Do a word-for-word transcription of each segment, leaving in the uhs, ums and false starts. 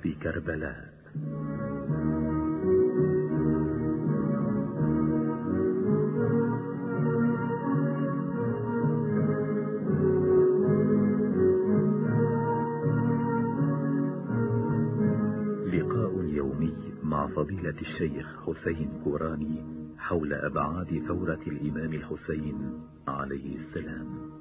أرض كربلاء. لقاء يومي مع فضيلة الشيخ حسين كوراني حول أبعاد ثورة الإمام الحسين عليه السلام.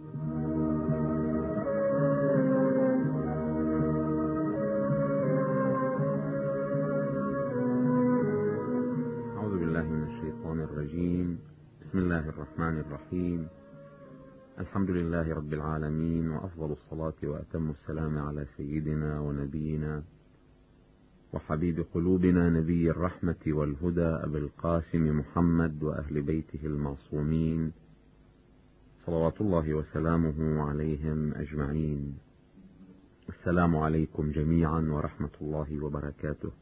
أعوذ بالله من الشيطان الرجيم. بسم الله الرحمن الرحيم. الحمد لله رب العالمين، وأفضل الصلاة وأتم السلام على سيدنا ونبينا وحبيب قلوبنا نبي الرحمة والهدى أبي القاسم محمد وأهل بيته المعصومين صلوات الله وسلامه عليهم أجمعين. السلام عليكم جميعا ورحمة الله وبركاته.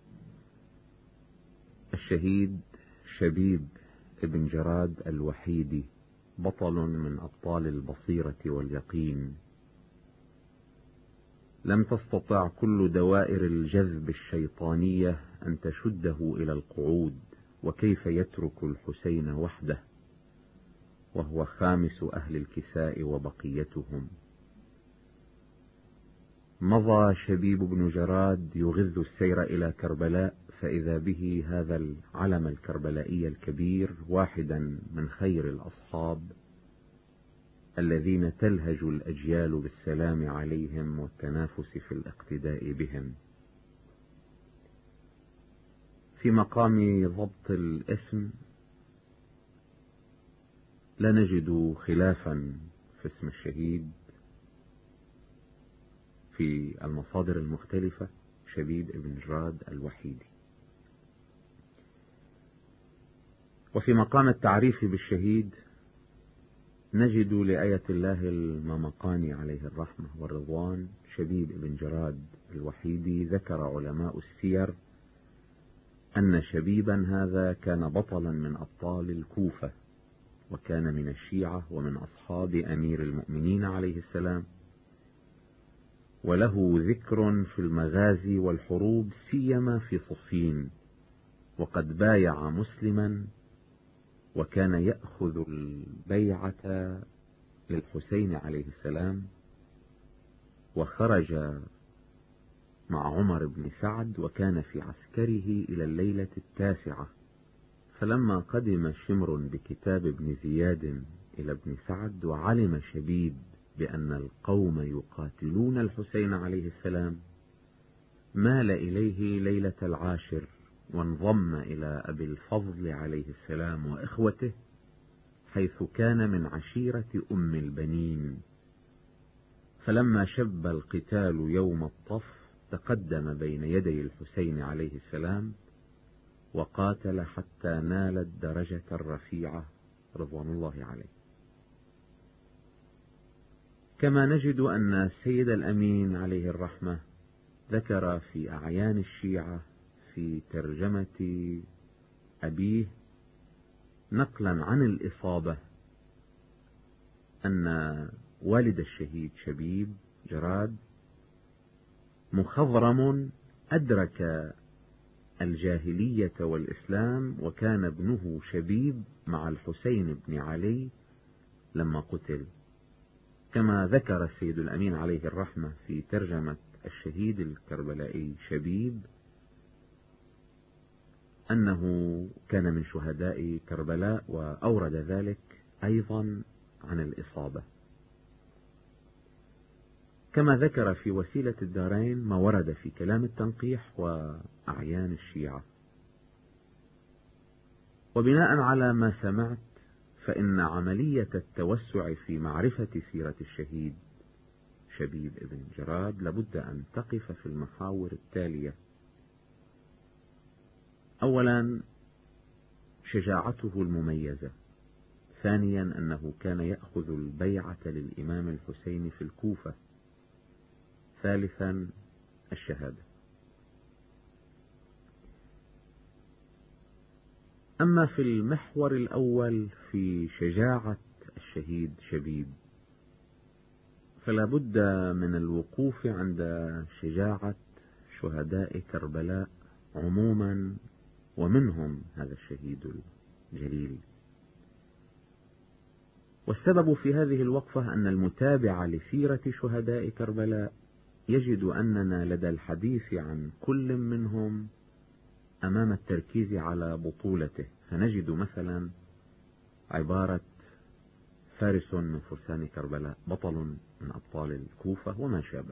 الشهيد شبيب ابن جراد الوحيدي بطل من أبطال البصيرة واليقين. لم تستطع كل دوائر الجذب الشيطانية أن تشده إلى القعود، وكيف يترك الحسين وحده وهو خامس أهل الكساء وبقيتهم. مضى شبيب بن جراد يغذ السير إلى كربلاء، فإذا به هذا العلم الكربلائي الكبير واحدا من خير الأصحاب الذين تلهج الأجيال بالسلام عليهم والتنافس في الاقتداء بهم. في مقام ضبط الاسم لا نجد خلافا في اسم الشهيد في المصادر المختلفة، شبيب ابن جراد الوحيدي. وفي مقام التعريف بالشهيد نجد لآية الله الممقاني عليه الرحمة والرضوان شبيب ابن جراد الوحيدي. ذكر علماء السير أن شبيبا هذا كان بطلا من أبطال الكوفة، وكان من الشيعة ومن أصحاب أمير المؤمنين عليه السلام، وله ذكر في المغازي والحروب سيما في صفين، وقد بايع مسلما، وكان يأخذ البيعة للحسين عليه السلام، وخرج مع عمر بن سعد وكان في عسكره إلى الليلة التاسعة. فلما قدم شمر بكتاب ابن زياد إلى ابن سعد وعلم شبيب بأن القوم يقاتلون الحسين عليه السلام، مال إليه ليلة العاشر وانضم إلى أبي الفضل عليه السلام وإخوته، حيث كان من عشيرة أم البنين. فلما شب القتال يوم الطف تقدم بين يدي الحسين عليه السلام وقاتل حتى نال الدرجة الرفيعة رضوان الله عليه. كما نجد أن السيد الأمين عليه الرحمة ذكر في أعيان الشيعة في ترجمة أبيه نقلا عن الإصابة أن والد الشهيد شبيب جراد مخضرم أدرك الجاهلية والإسلام، وكان ابنه شبيب مع الحسين بن علي لما قتل. كما ذكر السيد الأمين عليه الرحمة في ترجمة الشهيد الكربلائي شبيب أنه كان من شهداء كربلاء، وأورد ذلك أيضا عن الإصابة. كما ذكر في وسيلة الدارين ما ورد في كلام التنقيح وأعيان الشيعة. وبناء على ما سمعت فإن عملية التوسع في معرفة سيرة الشهيد شبيب ابن جراد لابد أن تقف في المحاور التالية. أولا، شجاعته المميزة. ثانيا، أنه كان يأخذ البيعة للإمام الحسين في الكوفة. ثالثا، الشهادة. أما في المحور الأول في شجاعة الشهيد شبيب، فلا بد من الوقوف عند شجاعة شهداء كربلاء عموما، ومنهم هذا الشهيد الجليل. والسبب في هذه الوقفة أن المتابع لسيرة شهداء كربلاء يجد أننا لدى الحديث عن كل منهم أمام التركيز على بطولته، فنجد مثلا عبارة فارس من فرسان كربلاء، بطل من أبطال الكوفة وما شابه.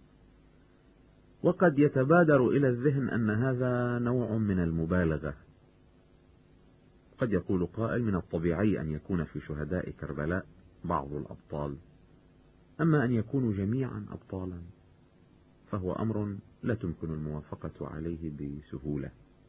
وقد يتبادر إلى الذهن أن هذا نوع من المبالغة. قد يقول قائل من الطبيعي أن يكون في شهداء كربلاء بعض الأبطال، أما أن يكونوا جميعا أبطالا فهو أمر لا تمكن الموافقة عليه بسهولة.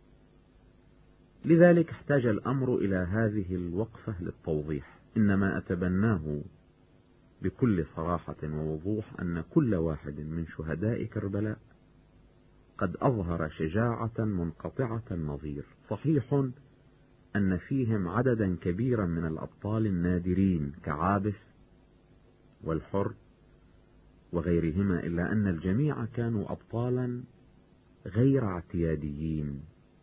لذلك احتاج الأمر إلى هذه الوقفة للتوضيح. إنما أتبناه بكل صراحة ووضوح أن كل واحد من شهداء كربلاء قد أظهر شجاعة منقطعة النظير. صحيح أن فيهم عددا كبيرا من الأبطال النادرين كعابس والحر وغيرهما، إلا أن الجميع كانوا أبطالا غير اعتياديين.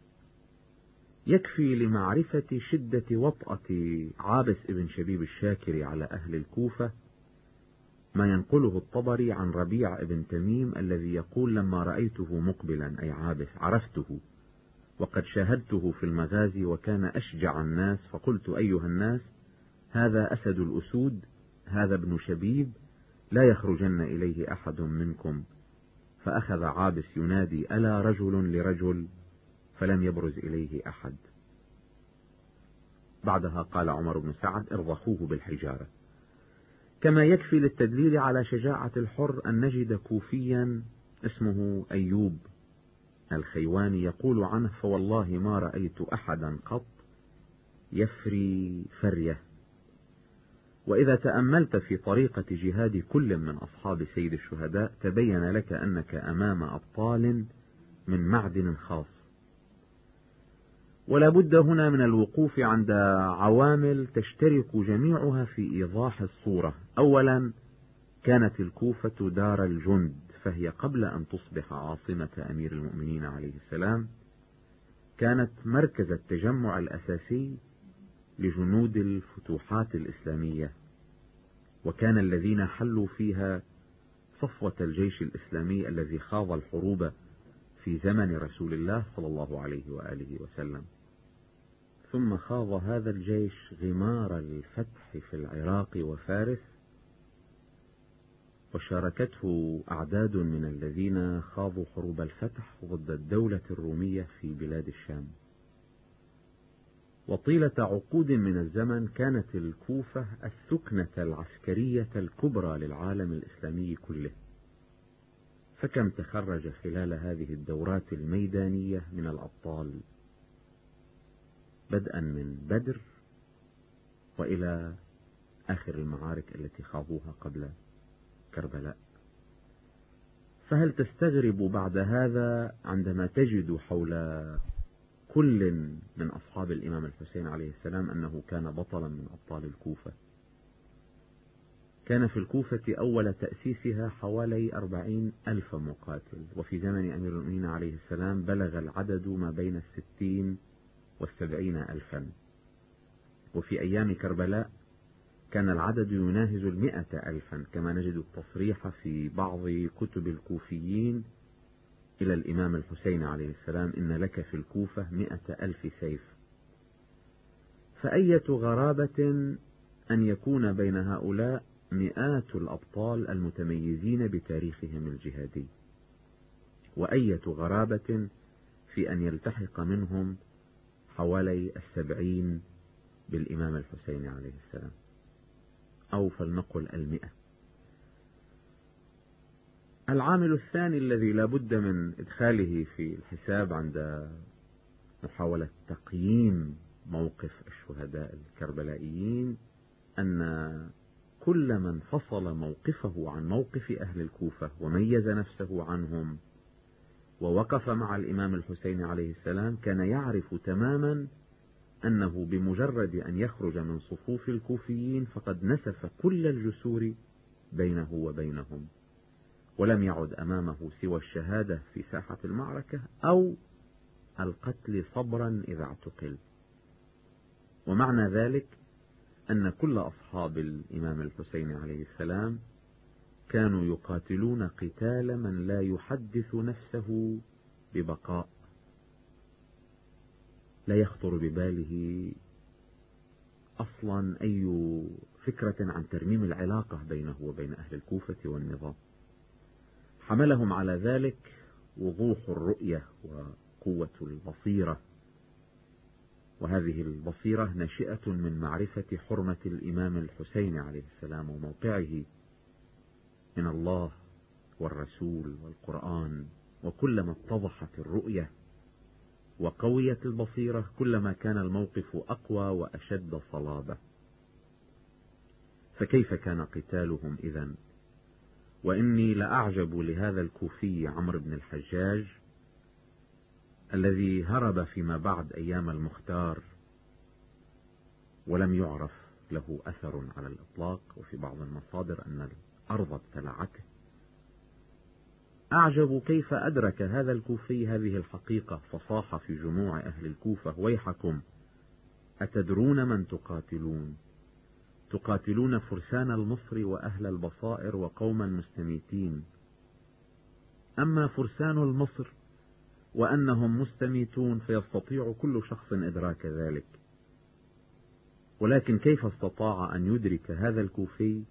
يكفي لمعرفة شدة وطأة عابس ابن شبيب الشاكر على أهل الكوفة ما ينقله الطبري عن ربيع ابن تميم الذي يقول: لما رأيته مقبلا أي عابس عرفته، وقد شاهدته في المغازي وكان أشجع الناس، فقلت أيها الناس هذا أسد الأسود، هذا ابن شبيب، لا يخرجن إليه أحد منكم. فأخذ عابس ينادي: ألا رجل لرجل، فلم يبرز إليه أحد. بعدها قال عمر بن سعد: ارضخوه بالحجارة. كما يكفي للتدليل على شجاعة الحر أن نجد كوفيا اسمه أيوب الخيواني يقول عنه: فوالله ما رأيت أحدا قط يفري فرية. وإذا تأملت في طريقة جهاد كل من أصحاب سيد الشهداء تبين لك أنك أمام أبطال من معدن خاص. ولا بد هنا من الوقوف عند عوامل تشترك جميعها في إيضاح الصورة. أولا، كانت الكوفة دار الجند، فهي قبل أن تصبح عاصمة أمير المؤمنين عليه السلام كانت مركز التجمع الأساسي لجنود الفتوحات الإسلامية، وكان الذين حلوا فيها صفوة الجيش الإسلامي الذي خاض الحروب في زمن رسول الله صلى الله عليه وآله وسلم. ثم خاض هذا الجيش غمار الفتح في العراق وفارس، وشاركته أعداد من الذين خاضوا حروب الفتح ضد الدولة الرومية في بلاد الشام. وطيلة عقود من الزمن كانت الكوفة الثكنة العسكرية الكبرى للعالم الإسلامي كله. فكم تخرج خلال هذه الدورات الميدانية من الأبطال، بدءا من بدر وإلى آخر المعارك التي خاضوها قبل كربلاء. فهل تستغرب بعد هذا عندما تجد حول كل من أصحاب الإمام الحسين عليه السلام أنه كان بطلا من أبطال الكوفة؟ كان في الكوفة أول تأسيسها حوالي أربعين ألف مقاتل، وفي زمن أمير المؤمنين عليه السلام بلغ العدد ما بين الستين والسبعين ألفا، وفي أيام كربلاء كان العدد يناهز المئة ألفا، كما نجد التصريح في بعض كتب الكوفيين إلى الإمام الحسين عليه السلام: إن لك في الكوفة مئة ألف سيف. فأية غرابة أن يكون بين هؤلاء مئات الأبطال المتميزين بتاريخهم الجهادي، وأية غرابة في أن يلتحق منهم حوالي السبعين بالإمام الحسين عليه السلام، أو فلنقل المئة. العامل الثاني الذي لا بد من إدخاله في الحساب عند محاولة تقييم موقف الشهداء الكربلائيين أن كل من فصل موقفه عن موقف أهل الكوفة وميز نفسه عنهم ووقف مع الإمام الحسين عليه السلام كان يعرف تماما أنه بمجرد أن يخرج من صفوف الكوفيين فقد نسف كل الجسور بينه وبينهم، ولم يعد أمامه سوى الشهادة في ساحة المعركة أو القتل صبرا إذا اعتقل. ومعنى ذلك أن كل أصحاب الإمام الحسين عليه السلام كانوا يقاتلون قتال من لا يحدث نفسه ببقاء، لا يخطر بباله أصلا أي فكرة عن ترميم العلاقة بينه وبين أهل الكوفة والنظام. حملهم على ذلك وضوح الرؤية وقوة البصيرة، وهذه البصيرة ناشئة من معرفة حرمة الإمام الحسين عليه السلام وموقعه من الله والرسول والقرآن. وكلما اتضحت الرؤية وقويت البصيرة كلما كان الموقف أقوى وأشد صلابة. فكيف كان قتالهم إذن؟ وإني لأعجب لهذا الكوفي عمرو بن الحجاج الذي هرب فيما بعد أيام المختار ولم يعرف له أثر على الإطلاق، وفي بعض المصادر أن الأرض ابتلعته. أعجب كيف أدرك هذا الكوفي هذه الحقيقة فصاح في جموع أهل الكوفة: ويحكم أتدرون من تقاتلون؟ تقاتلون فرسان المصر وأهل البصائر وقوما مستميتين. أما فرسان المصر وأنهم مستميتون فيستطيع كل شخص إدراك ذلك، ولكن كيف استطاع أن يدرك هذا الكوفي؟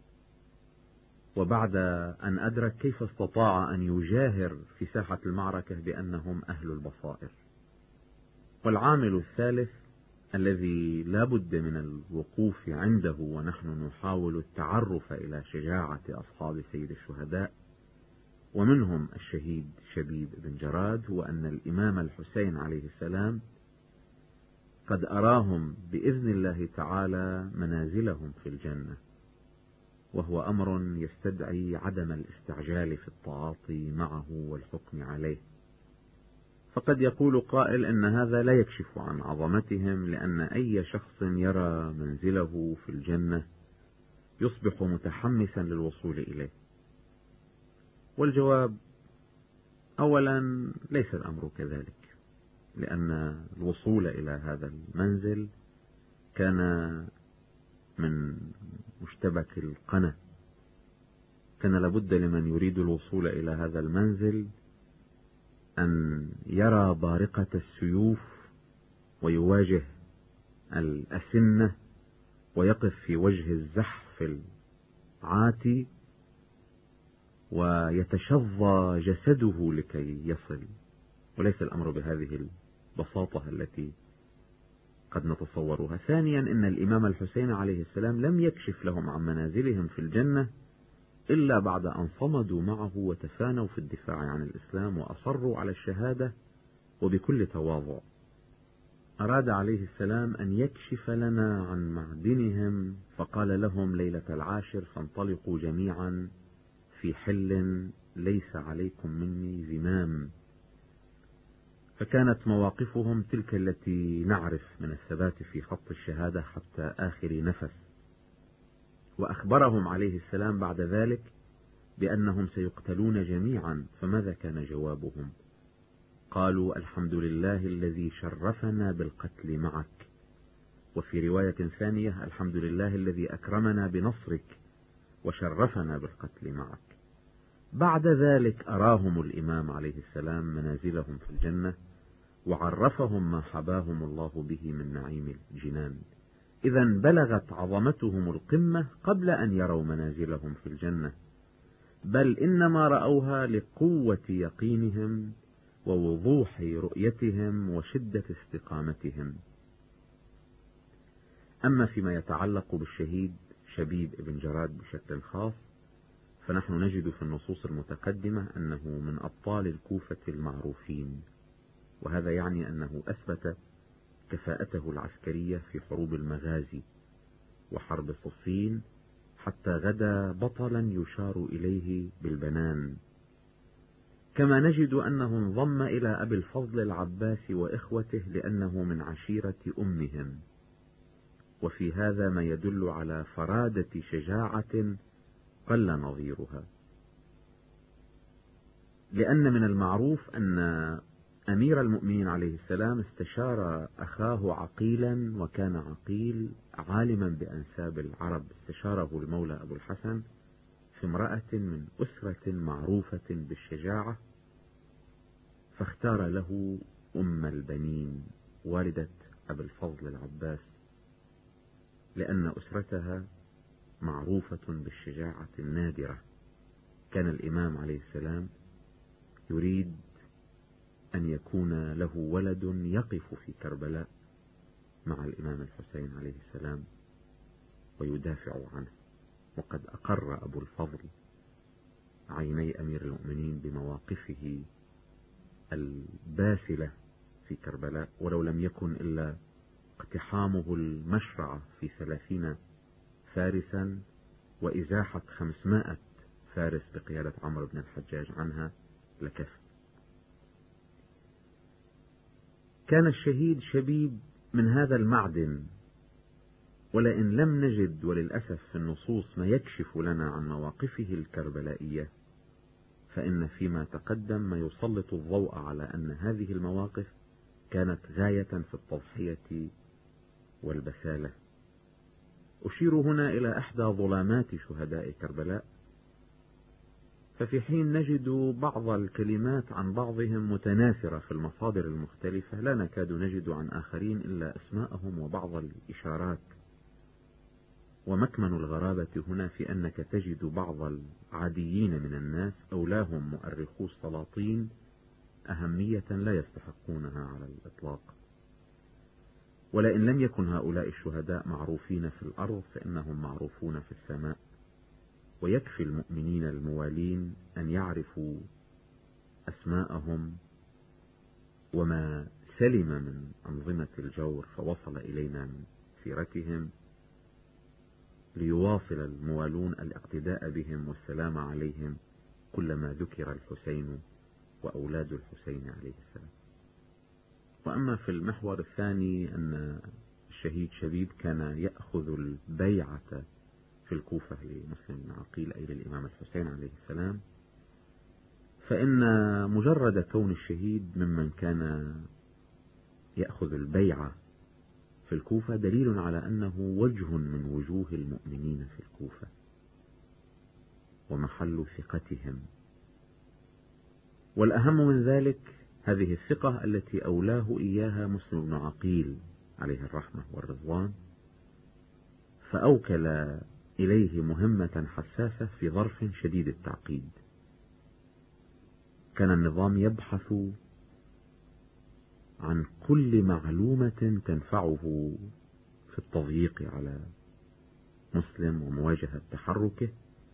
وبعد أن أدرك كيف استطاع أن يجاهر في ساحة المعركة بأنهم أهل البصائر؟ والعامل الثالث الذي لا بد من الوقوف عنده ونحن نحاول التعرف إلى شجاعة أصحاب سيد الشهداء ومنهم الشهيد شبيب بن جراد، هو أن الإمام الحسين عليه السلام قد أراهم بإذن الله تعالى منازلهم في الجنة، وهو أمر يستدعي عدم الاستعجال في التعاطي معه والحكم عليه. فقد يقول قائل إن هذا لا يكشف عن عظمتهم، لأن أي شخص يرى منزله في الجنة يصبح متحمسا للوصول إليه. والجواب: أولا ليس الأمر كذلك، لأن الوصول إلى هذا المنزل كان من مشتبك القنا، كان لابد لمن يريد الوصول إلى هذا المنزل أن يرى بارقة السيوف ويواجه الأسنة ويقف في وجه الزحف العاتي ويتشظى جسده لكي يصل، وليس الأمر بهذه البساطة التي قد نتصورها. ثانيا، إن الإمام الحسين عليه السلام لم يكشف لهم عن منازلهم في الجنة إلا بعد أن صمدوا معه وتفانوا في الدفاع عن الإسلام وأصروا على الشهادة وبكل تواضع. أراد عليه السلام أن يكشف لنا عن معدنهم، فقال لهم: ليلة العاشر فانطلقوا جميعا في حل ليس عليكم مني ذمام. فكانت مواقفهم تلك التي نعرف من الثبات في خط الشهادة حتى آخر نفس. وأخبرهم عليه السلام بعد ذلك بأنهم سيقتلون جميعا، فماذا كان جوابهم؟ قالوا: الحمد لله الذي شرفنا بالقتل معك. وفي رواية ثانية: الحمد لله الذي أكرمنا بنصرك وشرفنا بالقتل معك. بعد ذلك أراهم الإمام عليه السلام منازلهم في الجنة وعرفهم ما حباهم الله به من نعيم الجنان. إذن بلغت عظمتهم القمة قبل أن يروا منازلهم في الجنة، بل إنما رأوها لقوة يقينهم ووضوح رؤيتهم وشدة استقامتهم. أما فيما يتعلق بالشهيد شبيب بن جراد بشكل خاص، فنحن نجد في النصوص المتقدمة أنه من أبطال الكوفة المعروفين، وهذا يعني أنه أثبت كفاءته العسكرية في حروب المغازي وحرب صفين حتى غدا بطلا يشار إليه بالبنان. كما نجد أنه انضم إلى أبي الفضل العباس وإخوته لأنه من عشيرة أمهم، وفي هذا ما يدل على فرادة شجاعة قل نظيرها. لأن من المعروف أن أمير المؤمنين عليه السلام استشار أخاه عقيلا، وكان عقيل عالما بأنساب العرب، استشاره المولى أبو الحسن في امرأة من أسرة معروفة بالشجاعة، فاختار له أم البنين والدة أبي الفضل العباس، لأن أسرتها معروفة بالشجاعة النادرة. كان الإمام عليه السلام يريد أن يكون له ولد يقف في كربلاء مع الإمام الحسين عليه السلام ويدافع عنه، وقد أقر أبو الفضل عيني أمير المؤمنين بمواقفه الباسلة في كربلاء، ولو لم يكن إلا اقتحامه المشرعة في ثلاثين فارسا وإزاحة خمسمائة فارس بقيادة عمرو بن الحجاج عنها لكفى. كان الشهيد شبيب من هذا المعدن، ولئن لم نجد وللأسف في النصوص ما يكشف لنا عن مواقفه الكربلائية، فإن فيما تقدم ما يسلط الضوء على أن هذه المواقف كانت غاية في التضحية والبسالة. أشير هنا إلى إحدى ظلامات شهداء كربلاء، ففي حين نجد بعض الكلمات عن بعضهم متناثرة في المصادر المختلفة، لا نكاد نجد عن آخرين إلا أسماءهم وبعض الإشارات. ومكمن الغرابة هنا في أنك تجد بعض العاديين من الناس أولاهم مؤرخو السلاطين أهمية لا يستحقونها على الإطلاق. ولئن لم يكن هؤلاء الشهداء معروفين في الأرض فإنهم معروفون في السماء، ويكفي المؤمنين الموالين أن يعرفوا أسماءهم وما سلم من أنظمة الجور فوصل إلينا من سيرتهم، ليواصل الموالون الاقتداء بهم والسلام عليهم كلما ذكر الحسين وأولاد الحسين عليه السلام. وأما في المحور الثاني أن الشهيد شبيب كان يأخذ البيعة في الكوفة لمسلم بن عقيل أي للإمام الحسين عليه السلام، فإن مجرد كون الشهيد ممن كان يأخذ البيعة في الكوفة دليل على أنه وجه من وجوه المؤمنين في الكوفة ومحل ثقتهم. والأهم من ذلك هذه الثقة التي أولاه إياها مسلم بن عقيل عليه الرحمة والرضوان، فأوكل إليه مهمة حساسة في ظرف شديد التعقيد. كان النظام يبحث عن كل معلومة تنفعه في التضييق على مسلم ومواجهة تحركه،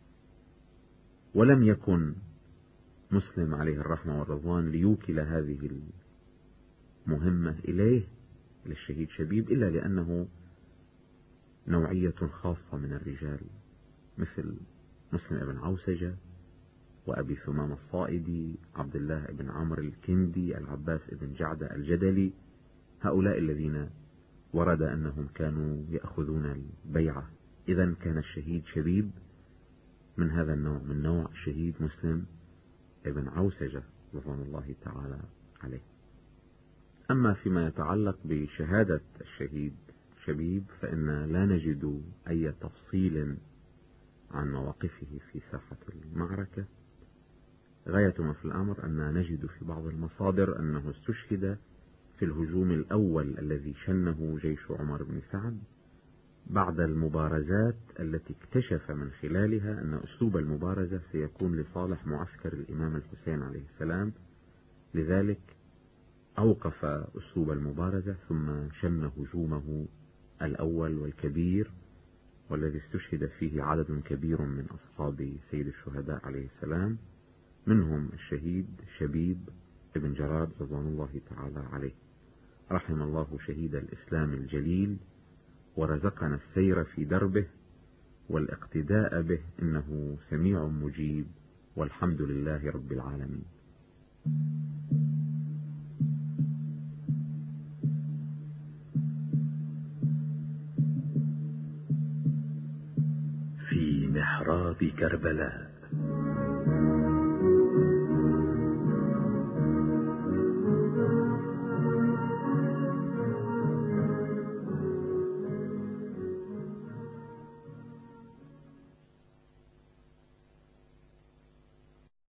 ولم يكن مسلم عليه الرحمة والرضوان ليوكل هذه المهمة إليه للشهيد شبيب إلا لأنه نوعية خاصة من الرجال، مثل مسلم بن عوسجة وأبي ثمام الصائدي، عبد الله بن عمرو الكندي، العباس بن جعدة الجدلي، هؤلاء الذين ورد أنهم كانوا يأخذون البيعة. إذن كان الشهيد شبيب من هذا النوع، من نوع شهيد مسلم ابن عوسجة رضوان الله تعالى عليه. أما فيما يتعلق بشهادة الشهيد شبيب فإن لا نجد أي تفصيل عن مواقفه في ساحة المعركة. غاية ما في الأمر أن نجد في بعض المصادر أنه استشهد في الهجوم الأول الذي شنه جيش عمر بن سعد بعد المبارزات التي اكتشف من خلالها أن أسلوب المبارزة سيكون لصالح معسكر الإمام الحسين عليه السلام، لذلك أوقف أسلوب المبارزة ثم شن هجومه الأول والكبير، والذي استشهد فيه عدد كبير من أصحاب سيد الشهداء عليه السلام، منهم الشهيد شبيب ابن جراد رضوان الله تعالى عليه. رحم الله شهيد الإسلام الجليل ورزقنا السير في دربه والاقتداء به، إنه سميع مجيب والحمد لله رب العالمين. في محراب كربلاء